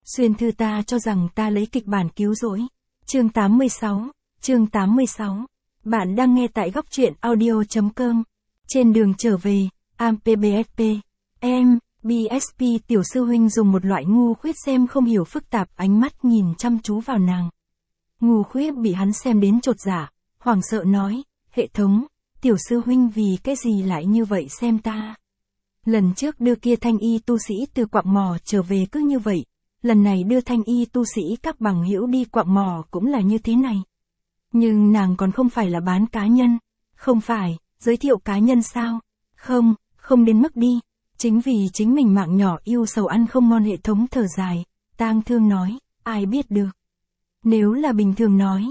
Xuyên thư ta cho rằng ta lấy kịch bản cứu rỗi. Chương 86. Bạn đang nghe tại góc truyện audio.com. Trên đường trở về, AMPBSP. BSP tiểu sư huynh dùng một loại ngu khuyết xem không hiểu phức tạp ánh mắt nhìn chăm chú vào nàng. Ngu khuyết bị hắn xem đến chột dạ, hoảng sợ nói, hệ thống, tiểu sư huynh vì cái gì lại như vậy xem ta. Lần trước đưa kia thanh y tu sĩ từ quạng mỏ trở về cứ như vậy, lần này đưa thanh y tu sĩ các bằng hữu đi quạng mỏ cũng là như thế này. Nhưng nàng còn không phải là bán cá nhân, không phải, giới thiệu cá nhân sao, không đến mức đi, chính vì chính mình mạng nhỏ yêu sầu ăn không ngon. Hệ thống thở dài, tang thương nói, ai biết được. Nếu là bình thường nói,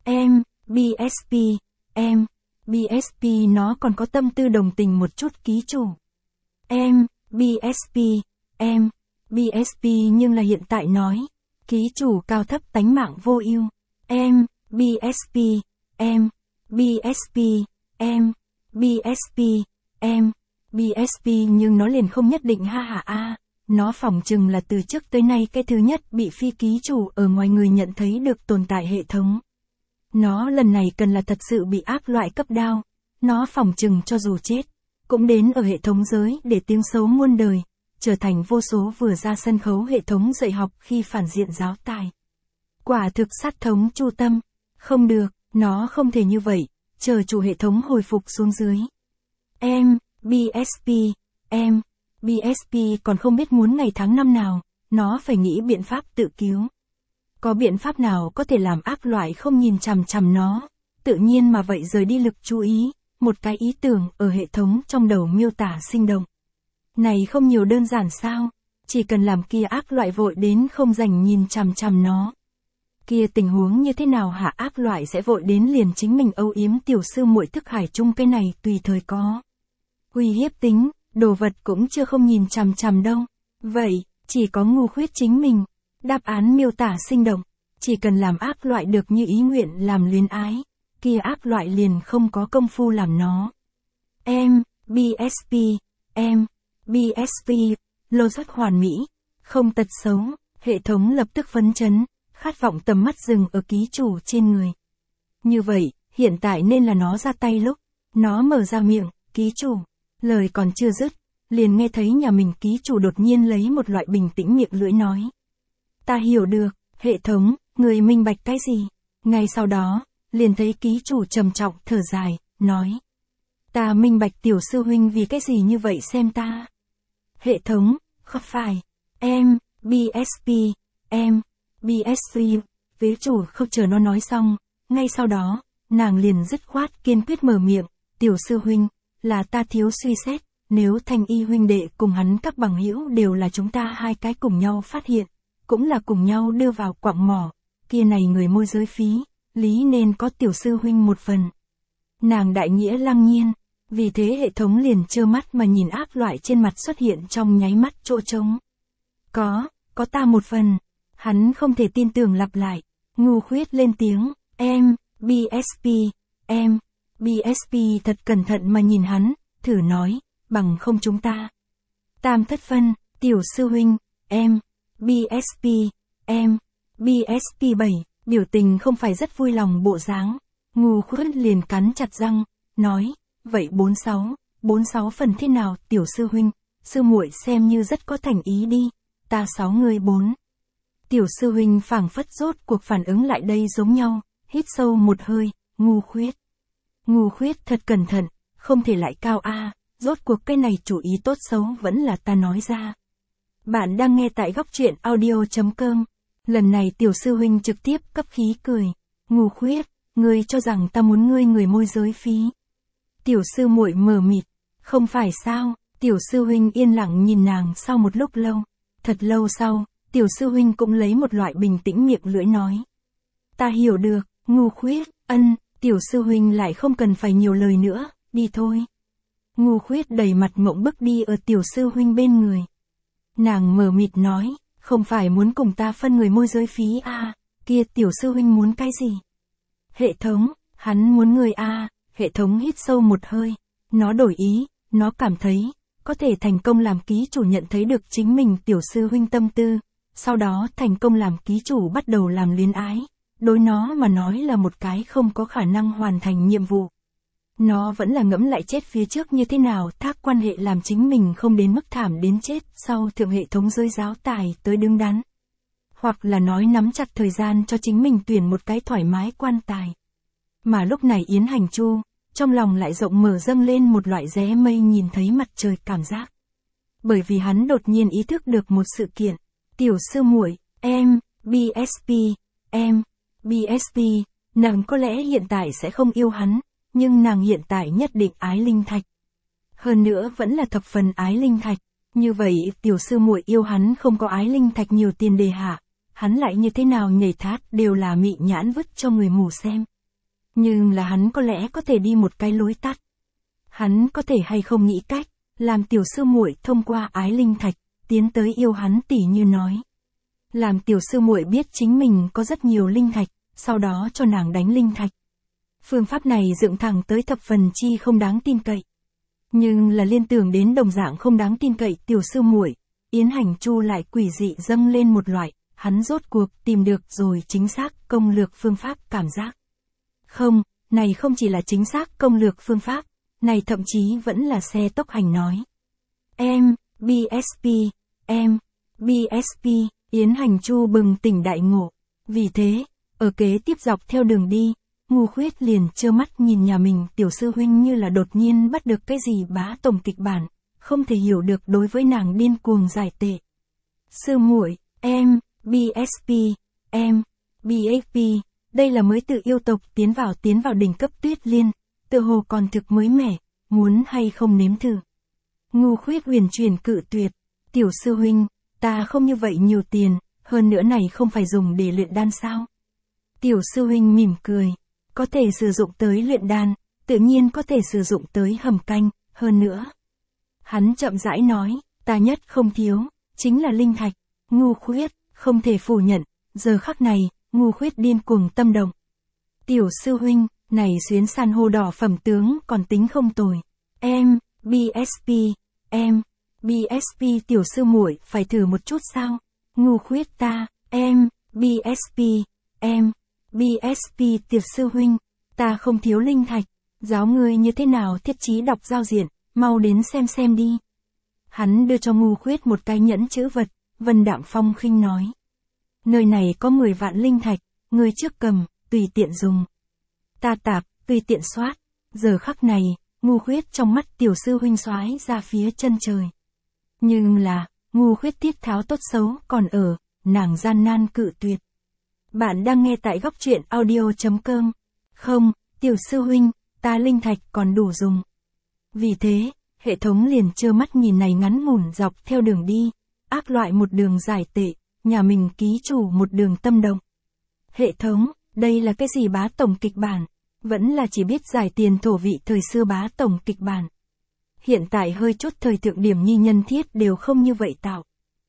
BSP nó còn có tâm tư đồng tình một chút ký chủ. BSP nhưng là hiện tại nói, ký chủ cao thấp tánh mạng vô ưu. BSP nhưng nó liền không nhất định ha hả a. Nó phỏng chừng là từ trước tới nay cái thứ nhất bị phi ký chủ ở ngoài người nhận thấy được tồn tại hệ thống. Nó lần này cần là thật sự bị ác loại cấp đao. Nó phỏng chừng cho dù chết, cũng đến ở hệ thống giới để tiếng xấu muôn đời, trở thành vô số vừa ra sân khấu hệ thống dạy học khi phản diện giáo tài. Quả thực sát thống chu tâm. Không được, nó không thể như vậy, chờ chủ hệ thống hồi phục xuống dưới. BSP còn không biết muốn ngày tháng năm nào, nó phải nghĩ biện pháp tự cứu. Có biện pháp nào có thể làm ác loại không nhìn chằm chằm nó, tự nhiên mà vậy rời đi lực chú ý, một cái ý tưởng ở hệ thống trong đầu miêu tả sinh động. Này không nhiều đơn giản sao, chỉ cần làm kia ác loại vội đến không rảnh nhìn chằm chằm nó. Kia tình huống như thế nào hả? Ác loại sẽ vội đến liền chính mình âu yếm tiểu sư muội thức hải chung, cái này tùy thời có uy hiếp tính, đồ vật cũng chưa không nhìn chằm chằm đâu. Vậy, chỉ có ngu khuyết chính mình. Đáp án miêu tả sinh động, chỉ cần làm ác loại được như ý nguyện làm luyến ái, kia ác loại liền không có công phu làm nó. BSP, logic hoàn mỹ, không tật xấu, hệ thống lập tức phấn chấn, khát vọng tầm mắt dừng ở ký chủ trên người. Như vậy, hiện tại nên là nó ra tay lúc, nó mở ra miệng, ký chủ, lời còn chưa dứt, liền nghe thấy nhà mình ký chủ đột nhiên lấy một loại bình tĩnh miệng lưỡi nói. Ta hiểu được, hệ thống, người minh bạch cái gì? Ngay sau đó, liền thấy ký chủ trầm trọng thở dài, nói. Ta minh bạch tiểu sư huynh vì cái gì như vậy xem ta. Hệ thống, không phải, BSP, vế chủ không chờ nó nói xong, ngay sau đó, nàng liền dứt khoát kiên quyết mở miệng, tiểu sư huynh, là ta thiếu suy xét, nếu thanh y huynh đệ cùng hắn các bằng hữu đều là chúng ta hai cái cùng nhau phát hiện, cũng là cùng nhau đưa vào quạng mỏ, kia này người môi giới phí, lý nên có tiểu sư huynh một phần. Nàng đại nghĩa lăng nhiên, vì thế hệ thống liền trơ mắt mà nhìn ác loại trên mặt xuất hiện trong nháy mắt chỗ trống. Có ta một phần. Hắn không thể tin tưởng lặp lại, ngu khuyết lên tiếng, BSP thật cẩn thận mà nhìn hắn, thử nói, bằng không chúng ta. Tam thất phân, tiểu sư huynh, BSP 7, biểu tình không phải rất vui lòng bộ dáng, ngu khuyết liền cắn chặt răng, nói, vậy 46 phần thế nào tiểu sư huynh, sư muội xem như rất có thành ý đi, ta 6 người 4. Tiểu sư huynh phảng phất rốt cuộc phản ứng lại đây giống nhau, hít sâu một hơi, ngu khuyết thật cẩn thận, không thể lại cao a, rốt cuộc cái này chủ ý tốt xấu vẫn là ta nói ra. Bạn đang nghe tại góc truyện audio.com. Lần này tiểu sư huynh trực tiếp cấp khí cười, ngu khuyết, ngươi cho rằng ta muốn ngươi người môi giới phí. Tiểu sư muội mờ mịt, không phải sao? Tiểu sư huynh yên lặng nhìn nàng sau một lúc lâu, thật lâu sau. Tiểu sư huynh cũng lấy một loại bình tĩnh miệng lưỡi nói. Ta hiểu được, ngu khuyết, tiểu sư huynh lại không cần phải nhiều lời nữa, đi thôi. Ngu khuyết đầy mặt ngộng bức đi ở tiểu sư huynh bên người. Nàng mờ mịt nói, không phải muốn cùng ta phân người môi giới phí à, kia tiểu sư huynh muốn cái gì? Hệ thống, hắn muốn người à, hệ thống hít sâu một hơi, nó đổi ý, nó cảm thấy, có thể thành công làm ký chủ nhận thấy được chính mình tiểu sư huynh tâm tư. sau đó thành công làm ký chủ bắt đầu làm luyến ái. Đối nó mà nói là một cái không có khả năng hoàn thành nhiệm vụ. Nó vẫn là ngẫm lại chết phía trước như thế nào thác quan hệ làm chính mình không đến mức thảm đến chết sau thượng hệ thống giới giáo tài tới đứng đắn. Hoặc là nói nắm chặt thời gian cho chính mình tuyển một cái thoải mái quan tài. Mà lúc này Yến Hành Chu, trong lòng lại rộng mở dâng lên một loại rẽ mây nhìn thấy mặt trời cảm giác. Bởi vì hắn đột nhiên ý thức được một sự kiện. Tiểu sư muội, em, BSP, nàng có lẽ hiện tại sẽ không yêu hắn, nhưng nàng hiện tại nhất định ái linh thạch. Hơn nữa vẫn là thập phần ái linh thạch. Như vậy tiểu sư muội yêu hắn không có ái linh thạch nhiều tiền đề hạ, hắn lại như thế nào nhảy thát đều là mị nhãn vứt cho người mù xem. Nhưng là hắn có lẽ có thể đi một cái lối tắt. Hắn có thể hay không nghĩ cách, làm tiểu sư muội thông qua ái linh thạch, tiến tới yêu hắn tỉ như nói. Làm tiểu sư muội biết chính mình có rất nhiều linh thạch, sau đó cho nàng đánh linh thạch. Phương pháp này dựng thẳng tới thập phần chi không đáng tin cậy. Nhưng là liên tưởng đến đồng dạng không đáng tin cậy tiểu sư muội, Yến Hành Chu lại quỷ dị dâng lên một loại, hắn rốt cuộc tìm được rồi chính xác công lược phương pháp cảm giác. Không, này không chỉ là chính xác công lược phương pháp, này thậm chí vẫn là xe tốc hành nói. BSP, Yến Hành Chu bừng tỉnh đại ngộ. Vì thế, ở kế tiếp dọc theo đường đi, Ngu Khuyết liền trơ mắt nhìn nhà mình tiểu sư huynh như là đột nhiên bắt được cái gì bá tổng kịch bản, không thể hiểu được đối với nàng điên cuồng giải tệ. Sư muội, BSP, đây là mới tự yêu tộc tiến vào đỉnh cấp Tuyết Liên, tự hồ còn thực mới mẻ, muốn hay không nếm thử. Ngu Khuyết huyền chuyển cự tuyệt, tiểu sư huynh, ta không như vậy nhiều tiền, hơn nữa này không phải dùng để luyện đan sao. Tiểu sư huynh mỉm cười, có thể sử dụng tới luyện đan, tự nhiên có thể sử dụng tới hầm canh, hơn nữa. Hắn chậm rãi nói, ta nhất không thiếu, chính là linh thạch. Ngu Khuyết, không thể phủ nhận, giờ khắc này, Ngu Khuyết điên cuồng tâm động. Tiểu sư huynh, này xuyến san hô đỏ phẩm tướng còn tính không tồi. BSP tiểu sư muội phải thử một chút sao? Ngu Khuyết ta, BSP tiểu sư huynh, ta không thiếu linh thạch, giáo ngươi như thế nào thiết trí đọc giao diện, mau đến xem đi. Hắn đưa cho Ngu Khuyết một cái nhẫn chữ vật, Vân Đạm Phong khinh nói. Nơi này có 10 vạn linh thạch, ngươi trước cầm, tùy tiện dùng. Ta tạp, tùy tiện soát. Giờ khắc này, Ngu Khuyết trong mắt tiểu sư huynh soái ra phía chân trời. Nhưng là, Ngu Khuyết tiết tháo tốt xấu còn ở, nàng gian nan cự tuyệt. Bạn đang nghe tại góc truyện audio.com. Không, tiểu sư huynh, ta linh thạch còn đủ dùng. Vì thế, hệ thống liền trơ mắt nhìn này ngắn ngủn dọc theo đường đi, ác loại một đường giải tệ, nhà mình ký chủ một đường tâm động. Hệ thống, đây là cái gì bá tổng kịch bản? Vẫn là chỉ biết giải tiền thổ vị thời xưa bá tổng kịch bản. Hiện tại hơi chút thời thượng điểm nhi nhân thiết đều không như vậy tạo.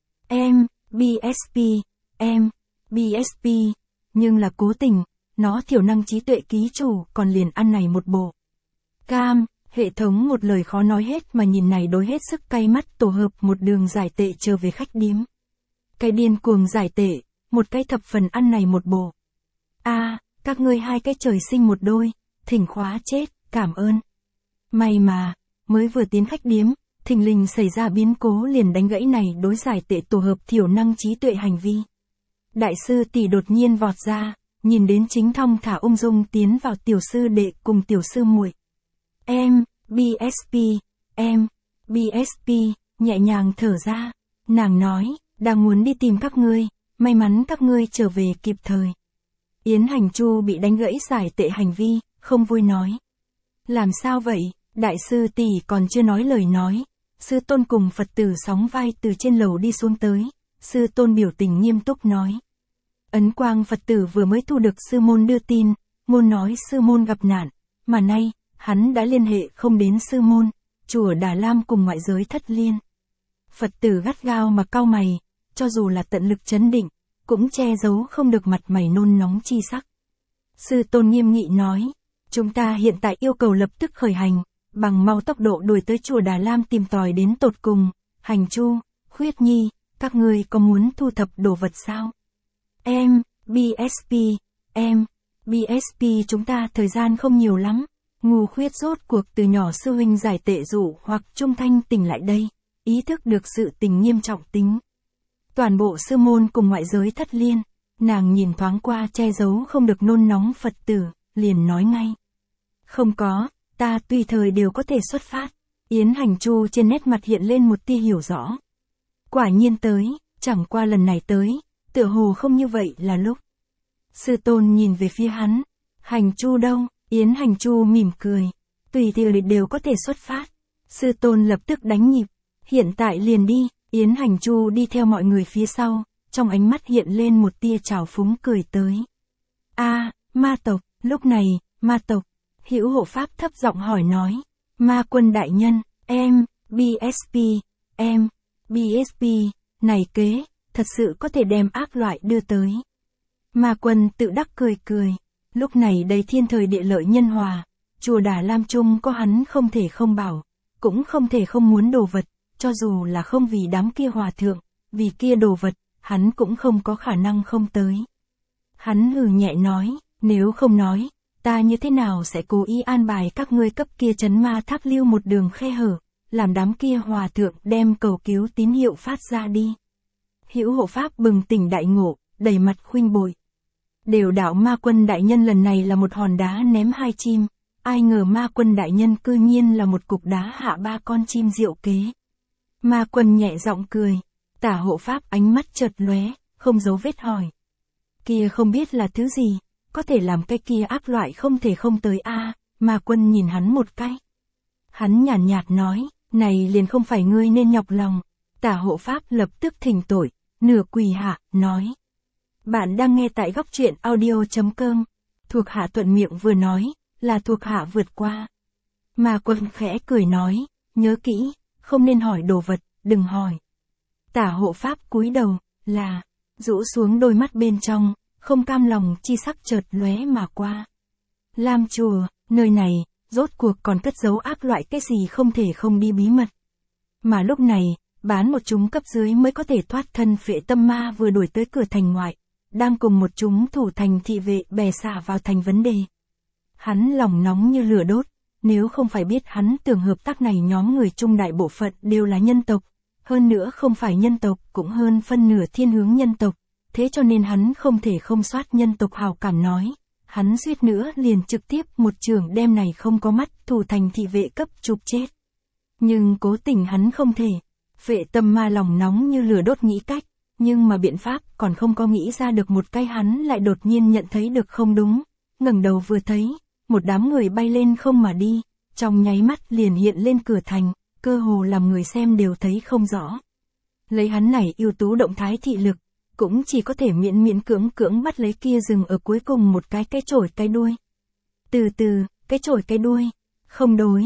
BSP, nhưng là cố tình, nó thiểu năng trí tuệ ký chủ còn liền ăn này một bộ. Hệ thống một lời khó nói hết mà nhìn này đối hết sức cay mắt tổ hợp một đường giải tệ trở về khách điếm. Cái điên cuồng giải tệ, một cái thập phần ăn này một bộ. Các ngươi hai cái trời sinh một đôi, thỉnh khóa chết, cảm ơn. May mà, mới vừa tiến khách điếm, thình lình xảy ra biến cố liền đánh gãy này đối giải tệ tổ hợp thiểu năng trí tuệ hành vi. Đại sư tỷ đột nhiên vọt ra, nhìn đến chính thong thả ung dung tiến vào tiểu sư đệ cùng tiểu sư muội. BSP, nhẹ nhàng thở ra, nàng nói, đang muốn đi tìm các ngươi, may mắn các ngươi trở về kịp thời. Yến Hành Chu bị đánh gãy giải tệ hành vi, không vui nói. Làm sao vậy, đại sư tỷ còn chưa nói lời nói, sư tôn cùng Phật tử sóng vai từ trên lầu đi xuống tới, sư tôn biểu tình nghiêm túc nói. Ấn Quang Phật tử vừa mới thu được sư môn đưa tin, môn nói sư môn gặp nạn, mà nay, hắn đã liên hệ không đến sư môn, chùa Đà Lam cùng ngoại giới thất liên. Phật tử gắt gao mà cau mày, cho dù là tận lực trấn định, cũng che giấu không được mặt mày nôn nóng chi sắc. Sư tôn nghiêm nghị nói, chúng ta hiện tại yêu cầu lập tức khởi hành, bằng mau tốc độ đuổi tới chùa Đà Lam tìm tòi đến tột cùng. Hành Chu, Khuyết Nhi, các ngươi có muốn thu thập đồ vật sao? BSP, chúng ta thời gian không nhiều lắm. Ngu Khuyết rốt cuộc từ nhỏ sư huynh giải tệ dụ hoặc trung thanh tỉnh lại đây, ý thức được sự tình nghiêm trọng tính. Toàn bộ sư môn cùng ngoại giới thất liên, nàng nhìn thoáng qua che giấu không được nôn nóng Phật tử, liền nói ngay. Không có, ta tùy thời đều có thể xuất phát. Yến Hành Chu trên nét mặt hiện lên một tia hiểu rõ. Quả nhiên tới, chẳng qua lần này tới, tựa hồ không như vậy là lúc. Sư tôn nhìn về phía hắn. Hành Chu đâu? Yến Hành Chu mỉm cười. Tùy thời đều có thể xuất phát. Sư tôn lập tức đánh nhịp. Hiện tại liền đi. Yến Hành Chu đi theo mọi người phía sau, trong ánh mắt hiện lên một tia trào phúng cười tới. Ma tộc, lúc này, ma tộc. Hữu hộ pháp thấp giọng hỏi nói. Ma quân đại nhân, BSP, này kế, thật sự có thể đem ác loại đưa tới. Ma quân tự đắc cười. Lúc này đầy thiên thời địa lợi nhân hòa, chùa Đà Lam Trung có hắn không thể không bảo, cũng không thể không muốn đồ vật, cho dù là không vì đám kia hòa thượng, vì kia đồ vật, hắn cũng không có khả năng không tới. Hắn hừ nhẹ nói, nếu không nói, ta như thế nào sẽ cố ý an bài các ngươi cấp kia trấn ma tháp lưu một đường khe hở, làm đám kia hòa thượng đem cầu cứu tín hiệu phát ra đi. Hữu hộ pháp bừng tỉnh đại ngộ, đầy mặt khuynh bội. Đều đạo ma quân đại nhân lần này là một hòn đá ném 2 chim, ai ngờ ma quân đại nhân cư nhiên là một cục đá hạ 3 con chim diệu kế. Ma quân nhẹ giọng cười, Tả hộ pháp ánh mắt chợt lóe, không giấu vết hỏi. Kia không biết là thứ gì, có thể làm cái kia ác loại không thể không tới Ma quân nhìn hắn một cái. Hắn nhàn nhạt nói, này liền không phải ngươi nên nhọc lòng. Tả hộ pháp lập tức thỉnh tội, nửa quỳ hạ, nói. Bạn đang nghe tại góc truyện audio.com. Thuộc hạ thuận miệng vừa nói, là thuộc hạ vượt qua. Ma quân khẽ cười nói, nhớ kỹ, không nên hỏi đồ vật, đừng hỏi. Tả hộ pháp cúi đầu, là, rũ xuống đôi mắt bên trong, không cam lòng chi sắc chợt lóe mà qua. Lam chùa, nơi này, rốt cuộc còn cất giấu ác loại cái gì không thể không đi bí mật. Mà lúc này, bán một chúng cấp dưới mới có thể thoát thân phệ tâm ma vừa đuổi tới cửa thành ngoại, đang cùng một chúng thủ thành thị vệ bè xả vào thành vấn đề. Hắn lòng nóng như lửa đốt, nếu không phải biết hắn tưởng hợp tác này nhóm người trung đại bộ phận đều là nhân tộc, hơn nữa không phải nhân tộc cũng hơn phân nửa thiên hướng nhân tộc, thế cho nên hắn không thể không soát nhân tộc hào cảm nói. Hắn suýt nữa liền trực tiếp một trường đem này không có mắt thủ thành thị vệ cấp chụp chết. Nhưng cố tình hắn không thể. Phệ tâm ma lòng nóng như lửa đốt nghĩ cách, nhưng mà biện pháp còn không có nghĩ ra được một cái hắn lại đột nhiên nhận thấy được không đúng. Ngẩng đầu vừa thấy, một đám người bay lên không mà đi, trong nháy mắt liền hiện lên cửa thành, cơ hồ làm người xem đều thấy không rõ. Lấy hắn này ưu tú động thái thị lực, cũng chỉ có thể miễn cưỡng bắt lấy kia dừng ở cuối cùng một cái chổi cái đuôi. Từ từ, cái chổi cái đuôi, không đối,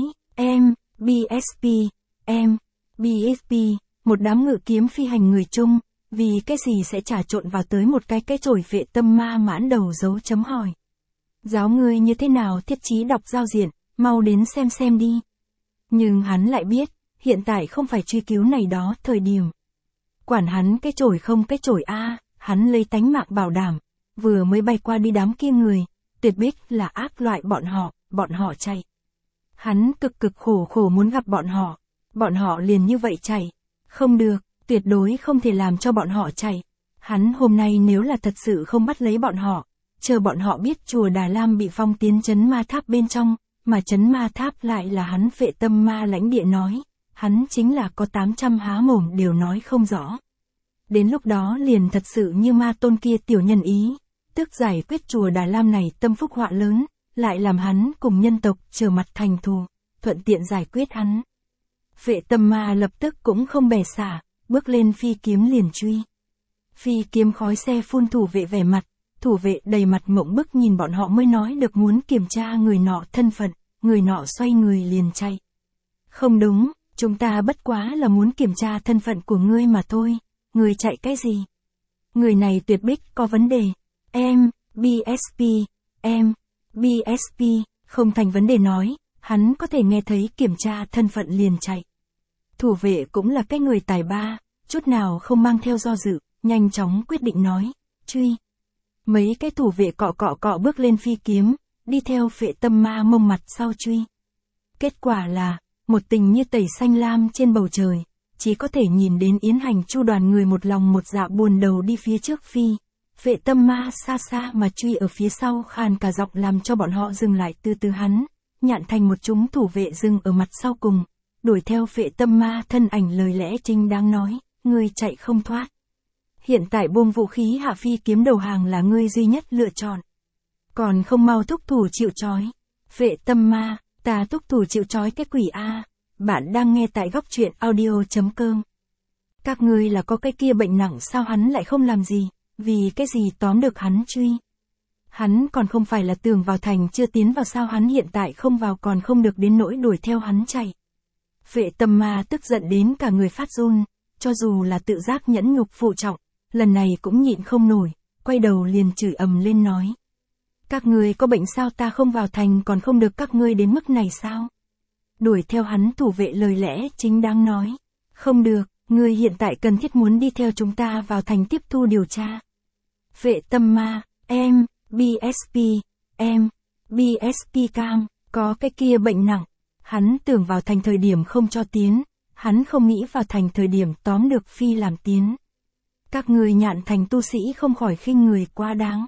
BSP, một đám ngự kiếm phi hành người chung, vì cái gì sẽ trà trộn vào tới một cái chổi phệ tâm ma mãn đầu dấu chấm hỏi. Giáo ngươi như thế nào thiết trí đọc giao diện, mau đến xem đi. Nhưng hắn lại biết, hiện tại không phải truy cứu này đó thời điểm. Quản hắn cái chổi không cái chổi hắn lấy tánh mạng bảo đảm, vừa mới bay qua đi đám kia người, tuyệt bích là ác loại bọn họ chạy. Hắn cực khổ muốn gặp bọn họ liền như vậy chạy. Không được, tuyệt đối không thể làm cho bọn họ chạy. Hắn hôm nay nếu là thật sự không bắt lấy bọn họ, chờ bọn họ biết chùa Đà Lam bị phong tiến trấn ma tháp bên trong, mà trấn ma tháp lại là hắn phệ tâm ma lãnh địa nói, hắn chính là có 800 há mồm đều nói không rõ. Đến lúc đó liền thật sự như ma tôn kia tiểu nhân ý, tức giải quyết chùa Đà Lam này tâm phúc họa lớn, lại làm hắn cùng nhân tộc trở mặt thành thù, thuận tiện giải quyết hắn. Phệ tâm ma lập tức cũng không bè xả, bước lên phi kiếm liền truy. Phi kiếm khói xe phun thủ vệ vẻ mặt, thủ vệ đầy mặt mộng bức nhìn bọn họ mới nói được muốn kiểm tra người nọ thân phận, người nọ xoay người liền chạy. Không đúng, chúng ta bất quá là muốn kiểm tra thân phận của ngươi mà thôi, ngươi chạy cái gì? Người này tuyệt bích có vấn đề. BSP, không thành vấn đề nói, hắn có thể nghe thấy kiểm tra thân phận liền chạy. Thủ vệ cũng là cái người tài ba, chút nào không mang theo do dự, nhanh chóng quyết định nói, truy. Mấy cái thủ vệ cọ bước lên phi kiếm, đi theo Phệ Tâm Ma mông mặt sau truy. Kết quả là, một tình như tẩy xanh lam trên bầu trời, chỉ có thể nhìn đến Yến Hành Chu đoàn người một lòng một dạ buồn đầu đi phía trước phi. Phệ Tâm Ma xa xa mà truy ở phía sau khàn cả giọng làm cho bọn họ dừng lại từ từ hắn. Nhạn Thành một chúng thủ vệ dừng ở mặt sau cùng, đuổi theo Phệ Tâm Ma thân ảnh lời lẽ chính đáng nói, ngươi chạy không thoát. Hiện tại buông vũ khí hạ phi kiếm đầu hàng là ngươi duy nhất lựa chọn. Còn không mau thúc thủ chịu trói. Phệ Tâm Ma, ta thúc thủ chịu trói cái quỷ A. Bạn đang nghe tại góc truyện audio.com. Các ngươi là có cái kia bệnh nặng sao hắn lại không làm gì, vì cái gì tóm được hắn truy. Hắn còn không phải là tường vào thành chưa tiến vào sao hắn hiện tại không vào còn không được đến nỗi đuổi theo hắn chạy. Phệ Tâm Ma tức giận đến cả người phát run, cho dù là tự giác nhẫn nhục phụ trọng, lần này cũng nhịn không nổi, quay đầu liền chửi ầm lên nói. Các ngươi có bệnh sao ta không vào thành còn không được các ngươi đến mức này sao? Đuổi theo hắn thủ vệ lời lẽ chính đáng nói. Không được, ngươi hiện tại cần thiết muốn đi theo chúng ta vào thành tiếp thu điều tra. Phệ Tâm Ma, em, BSP, em, BSP cam, có cái kia bệnh nặng. Hắn tưởng vào thành thời điểm không cho tiến, hắn không nghĩ vào thành thời điểm tóm được phi làm tiến. Các người Nhạn Thành tu sĩ không khỏi khinh người quá đáng.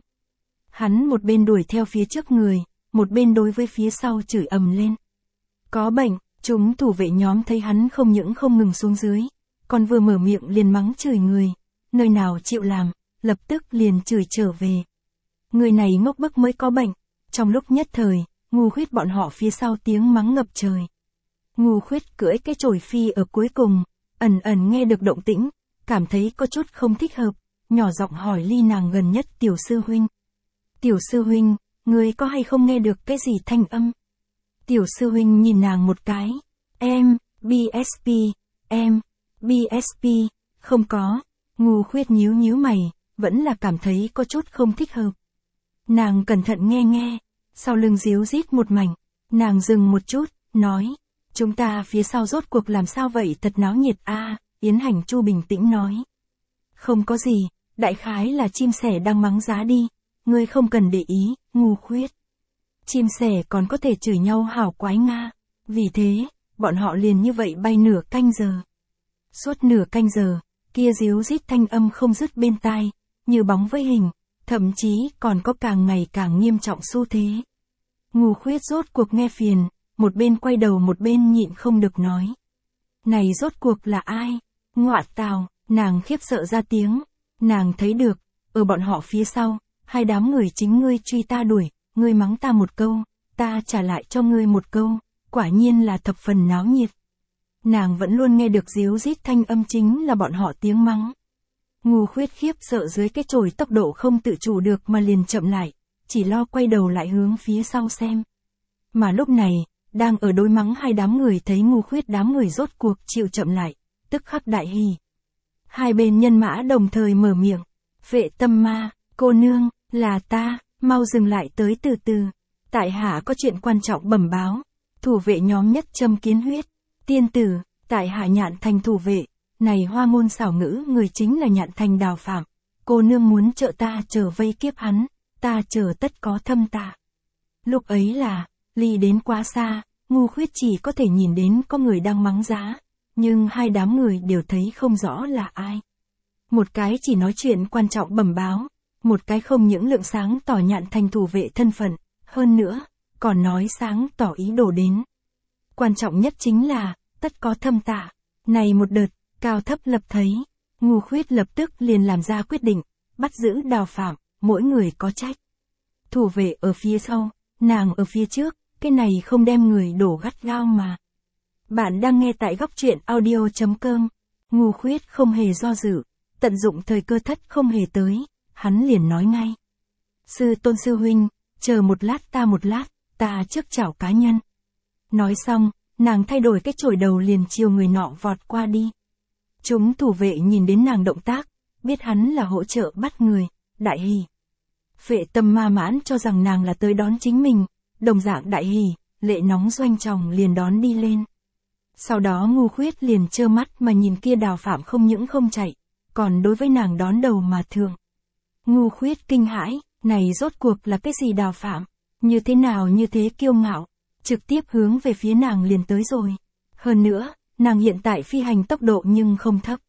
Hắn một bên đuổi theo phía trước người, một bên đối với phía sau chửi ầm lên. Có bệnh, chúng thủ vệ nhóm thấy hắn không những không ngừng xuống dưới, còn vừa mở miệng liền mắng chửi người, nơi nào chịu làm, lập tức liền chửi trở về. Người này ngốc bức mới có bệnh, trong lúc nhất thời, Ngu Khuyết bọn họ phía sau tiếng mắng ngập trời. Ngu Khuyết cưỡi cái chổi phi ở cuối cùng, ẩn ẩn nghe được động tĩnh, cảm thấy có chút không thích hợp, nhỏ giọng hỏi ly nàng gần nhất Tiểu sư huynh. Tiểu sư huynh, ngươi có hay không nghe được cái gì thanh âm? Tiểu sư huynh nhìn nàng một cái, em, BSP, em, BSP, không có. Ngu Khuyết nhíu mày, vẫn là cảm thấy có chút không thích hợp. Nàng cẩn thận nghe, sau lưng ríu rít một mảnh, nàng dừng một chút, nói, chúng ta phía sau rốt cuộc làm sao vậy thật náo nhiệt a. Yến Hành Chu bình tĩnh nói. Không có gì, đại khái là chim sẻ đang mắng giá đi, ngươi không cần để ý, Ngu Khuyết. Chim sẻ còn có thể chửi nhau hảo quái nga, vì thế, bọn họ liền như vậy bay nửa canh giờ. Suốt nửa canh giờ, kia ríu rít thanh âm không dứt bên tai, như bóng với hình, thậm chí còn có càng ngày càng nghiêm trọng xu thế. Ngu Khuyết rốt cuộc nghe phiền, một bên quay đầu một bên nhịn không được nói. Này rốt cuộc là ai? Ngọa tào, nàng khiếp sợ ra tiếng, nàng thấy được, ở bọn họ phía sau, hai đám người chính ngươi truy ta đuổi, ngươi mắng ta một câu, ta trả lại cho ngươi một câu, quả nhiên là thập phần náo nhiệt. Nàng vẫn luôn nghe được ríu rít thanh âm chính là bọn họ tiếng mắng. Ngu Khuyết khiếp sợ dưới cái chổi tốc độ không tự chủ được mà liền chậm lại, chỉ lo quay đầu lại hướng phía sau xem. Mà lúc này, đang ở đối mắng hai đám người thấy Ngu Khuyết đám người rốt cuộc chịu chậm lại, tức khắc đại hỉ. Hai bên nhân mã đồng thời mở miệng, Phệ Tâm Ma, cô nương, là ta, mau dừng lại tới từ từ, tại hạ có chuyện quan trọng bẩm báo. Thủ vệ nhóm nhất châm kiến huyết, tiên tử, tại hạ Nhạn Thành thủ vệ, này hoa ngôn xảo ngữ người chính là Nhạn Thành Đào Phạm, cô nương muốn trợ ta trở vây kiếp hắn, ta chờ tất có thâm tạ. Lúc ấy là, ly đến quá xa, Ngu Khuyết chỉ có thể nhìn đến có người đang mắng giá, nhưng hai đám người đều thấy không rõ là ai. Một cái chỉ nói chuyện quan trọng bẩm báo, một cái không những lượng sáng tỏ Nhạn Thành thủ vệ thân phận, hơn nữa, còn nói sáng tỏ ý đồ đến. Quan trọng nhất chính là, tất có thâm tạ. Này một đợt, cao thấp lập thấy, Ngu Khuyết lập tức liền làm ra quyết định, bắt giữ Đào Phạm, mỗi người có trách. Thủ vệ ở phía sau, nàng ở phía trước, cái này không đem người đổ gắt gao mà. Bạn đang nghe tại góc truyện audio.com. Ngu Khuyết không hề do dự, tận dụng thời cơ thất không hề tới, hắn liền nói ngay. Sư tôn sư huynh, chờ một lát, ta trước chào cá nhân. Nói xong, nàng thay đổi cái chổi đầu liền chiều người nọ vọt qua đi. Chúng thủ vệ nhìn đến nàng động tác, biết hắn là hỗ trợ bắt người, đại hỉ. Phệ Tâm Ma mãn cho rằng nàng là tới đón chính mình, đồng dạng đại hỉ, lệ nóng doanh tròng liền đón đi lên. Sau đó Ngu Khuyết liền trơ mắt mà nhìn kia Đào Phạm không những không chạy, còn đối với nàng đón đầu mà thượng. Ngu Khuyết kinh hãi, này rốt cuộc là cái gì Đào Phạm, như thế nào như thế kiêu ngạo, trực tiếp hướng về phía nàng liền tới rồi. Hơn nữa, nàng hiện tại phi hành tốc độ nhưng không thấp.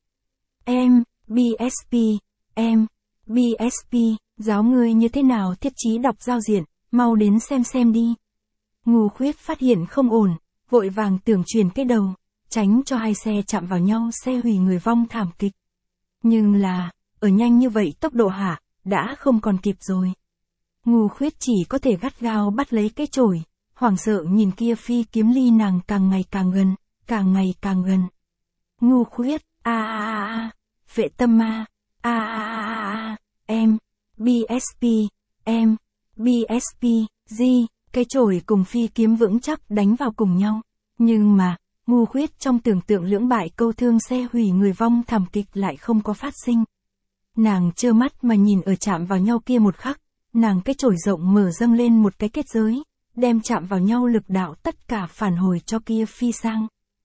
BSP, giáo ngươi như thế nào thiết trí đọc giao diện, mau đến xem đi. Ngu Khuyết phát hiện không ổn, vội vàng tưởng chuyển cái đầu, tránh cho hai xe chạm vào nhau xe hủy người vong thảm kịch. Nhưng là, ở nhanh như vậy tốc độ hạ, đã không còn kịp rồi. Ngu Khuyết chỉ có thể gắt gao bắt lấy cái chổi, hoảng sợ nhìn kia phi kiếm ly nàng càng ngày càng gần, càng ngày càng gần. Ngu Khuyết, Phệ Tâm Ma, BSP, cái chổi cùng phi kiếm vững chắc đánh vào cùng nhau. Nhưng mà, Ngu Khuyết trong tưởng tượng lưỡng bại câu thương xe hủy người vong thảm kịch lại không có phát sinh. Nàng trơ mắt mà nhìn ở chạm vào nhau kia một khắc, nàng cái chổi rộng mở dâng lên một cái kết giới, đem chạm vào nhau lực đạo tất cả phản hồi cho kia phi sang.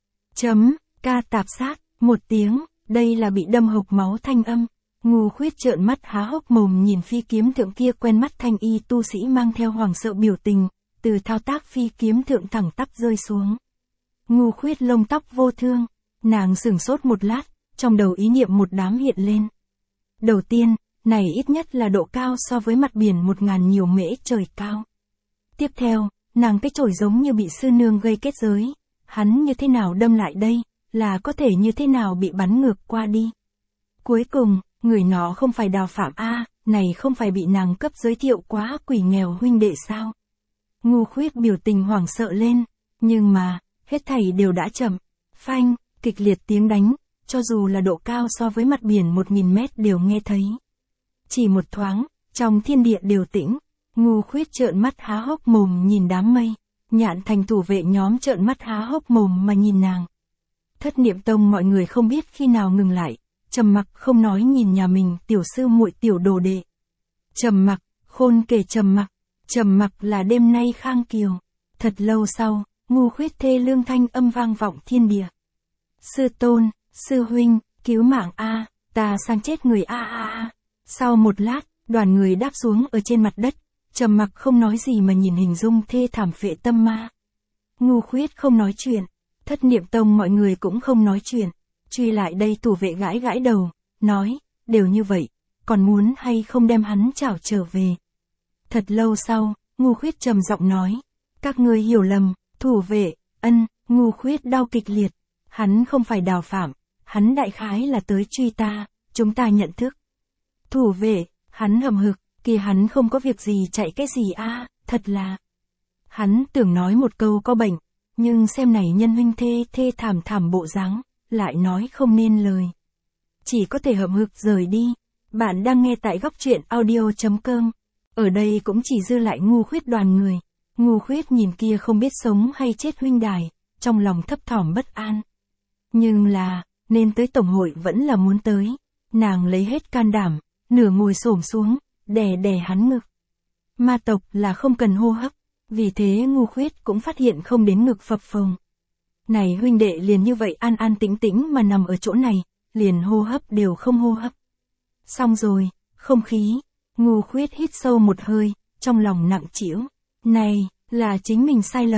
Ca tạp sát, một tiếng, đây là bị đâm hộc máu thanh âm. Ngu Khuyết trợn mắt há hốc mồm nhìn phi kiếm thượng kia quen mắt thanh y tu sĩ mang theo hoảng sợ biểu tình, từ thao tác phi kiếm thượng thẳng tắp rơi xuống. Ngu Khuyết lông tóc vô thương, nàng sửng sốt một lát, trong đầu ý niệm một đám hiện lên. Đầu tiên, này ít nhất là độ cao so với mặt biển 1000 nhiều mễ trời cao. Tiếp theo, nàng cái chổi giống như bị sư nương gây kết giới, hắn như thế nào đâm lại đây, là có thể như thế nào bị bắn ngược qua đi. Cuối cùng, người nó không phải Đào Phạm này không phải bị nàng cấp giới thiệu quá quỷ nghèo huynh đệ sao. Ngu Khuyết biểu tình hoảng sợ lên, nhưng mà, hết thảy đều đã chậm. Phanh, kịch liệt tiếng đánh, cho dù là độ cao so với mặt biển 1000 mét đều nghe thấy. Chỉ một thoáng, trong thiên địa đều tĩnh, Ngu Khuyết trợn mắt há hốc mồm nhìn đám mây, Nhạn Thành thủ vệ nhóm trợn mắt há hốc mồm mà nhìn nàng. Thất Niệm Tông mọi người không biết khi nào ngừng lại, trầm mặc không nói nhìn nhà mình tiểu sư muội tiểu đồ đệ. Trầm mặc, khôn kể trầm mặc là đêm nay khang kiều. Thật lâu sau, Ngu Khuyết thê lương thanh âm vang vọng thiên địa. Sư tôn, sư huynh, cứu mạng ta sang chết người Sau một lát, đoàn người đáp xuống ở trên mặt đất, trầm mặc không nói gì mà nhìn hình dung thê thảm Phệ Tâm Ma. Ngu Khuyết không nói chuyện, Thất Niệm Tông mọi người cũng không nói chuyện, truy lại đây thủ vệ gãi gãi đầu, nói, đều như vậy, còn muốn hay không đem hắn trảo trở về. Thật lâu sau, Ngu Khuyết trầm giọng nói, các ngươi hiểu lầm, thủ vệ, Ngu Khuyết đau kịch liệt, hắn không phải Đào Phạm, hắn đại khái là tới truy ta, chúng ta nhận thức. Thủ vệ, hắn hầm hực, kìa hắn không có việc gì chạy cái gì thật là. Hắn tưởng nói một câu có bệnh, nhưng xem này nhân huynh thê thảm bộ dáng, lại nói không nên lời. Chỉ có thể hậm hực rời đi. Bạn đang nghe tại góc truyện audio.com. Ở đây cũng chỉ dư lại Ngu Khuyết đoàn người. Ngu Khuyết nhìn kia không biết sống hay chết huynh đài, trong lòng thấp thỏm bất an. Nhưng là, nên tới tổng hội vẫn là muốn tới. Nàng lấy hết can đảm, nửa ngồi xổm xuống, đè hắn ngực. Ma tộc là không cần hô hấp, vì thế Ngu Khuyết cũng phát hiện không đến ngực phập phồng. Này huynh đệ liền như vậy an an tĩnh tĩnh mà nằm ở chỗ này, liền hô hấp đều không hô hấp. Xong rồi, không khí, Ngu Khuyết hít sâu một hơi, trong lòng nặng trĩu. Này, là chính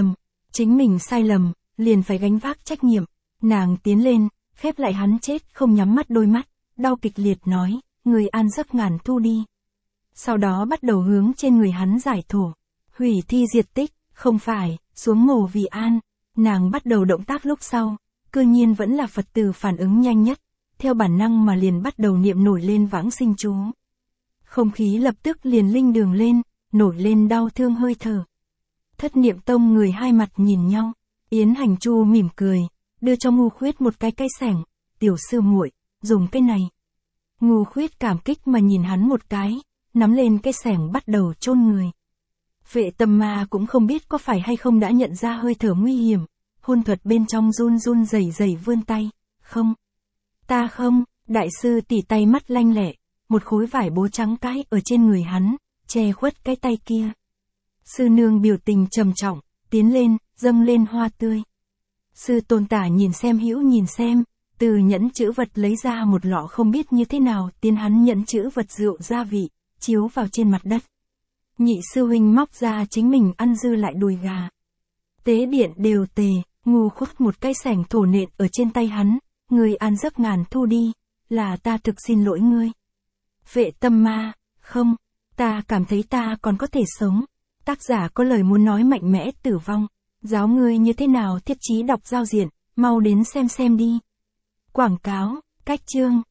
mình sai lầm, liền phải gánh vác trách nhiệm. Nàng tiến lên, khép lại hắn chết không nhắm mắt đôi mắt, đau kịch liệt nói, người an giấc ngàn thu đi. Sau đó bắt đầu hướng trên người hắn giải thổ, hủy thi diệt tích, không phải, xuống mồ vì an. Nàng bắt đầu động tác lúc sau, cư nhiên vẫn là Phật tử phản ứng nhanh nhất, theo bản năng mà liền bắt đầu niệm nổi lên vãng sinh chú. Không khí lập tức liền linh đường lên, nổi lên đau thương hơi thở. Thất Niệm Tông người hai mặt nhìn nhau, Yến Hành Chu mỉm cười, đưa cho Ngu Khuyết một cái cây sẻng, tiểu sư muội, dùng cái này. Ngu Khuyết cảm kích mà nhìn hắn một cái, nắm lên cái sẻng bắt đầu chôn người. Phệ Tâm Ma cũng không biết có phải hay không đã nhận ra hơi thở nguy hiểm, hôn thuật bên trong run rẩy vươn tay, không. Ta không, đại sư tỉ tay mắt lanh lẹ, một khối vải bố trắng cái ở trên người hắn, che khuất cái tay kia. Sư nương biểu tình trầm trọng, tiến lên, dâng lên hoa tươi. Sư Tôn Tả nhìn xem hữu nhìn xem, từ nhẫn chữ vật lấy ra một lọ không biết như thế nào tiến hắn nhẫn chữ vật rượu gia vị, chiếu vào trên mặt đất. Nhị sư huynh móc ra chính mình ăn dư lại đùi gà. Tế điện đều tề, ngu khuất một cái sẻng thổ nện ở trên tay hắn, ngươi an giấc ngàn thu đi, là ta thực xin lỗi ngươi. Vệ tâm ma, không, ta cảm thấy ta còn có thể sống. Tác giả có lời muốn nói mạnh mẽ tử vong. Giáo ngươi như thế nào thiết trí đọc giao diện, mau đến xem đi. Quảng cáo, cách chương.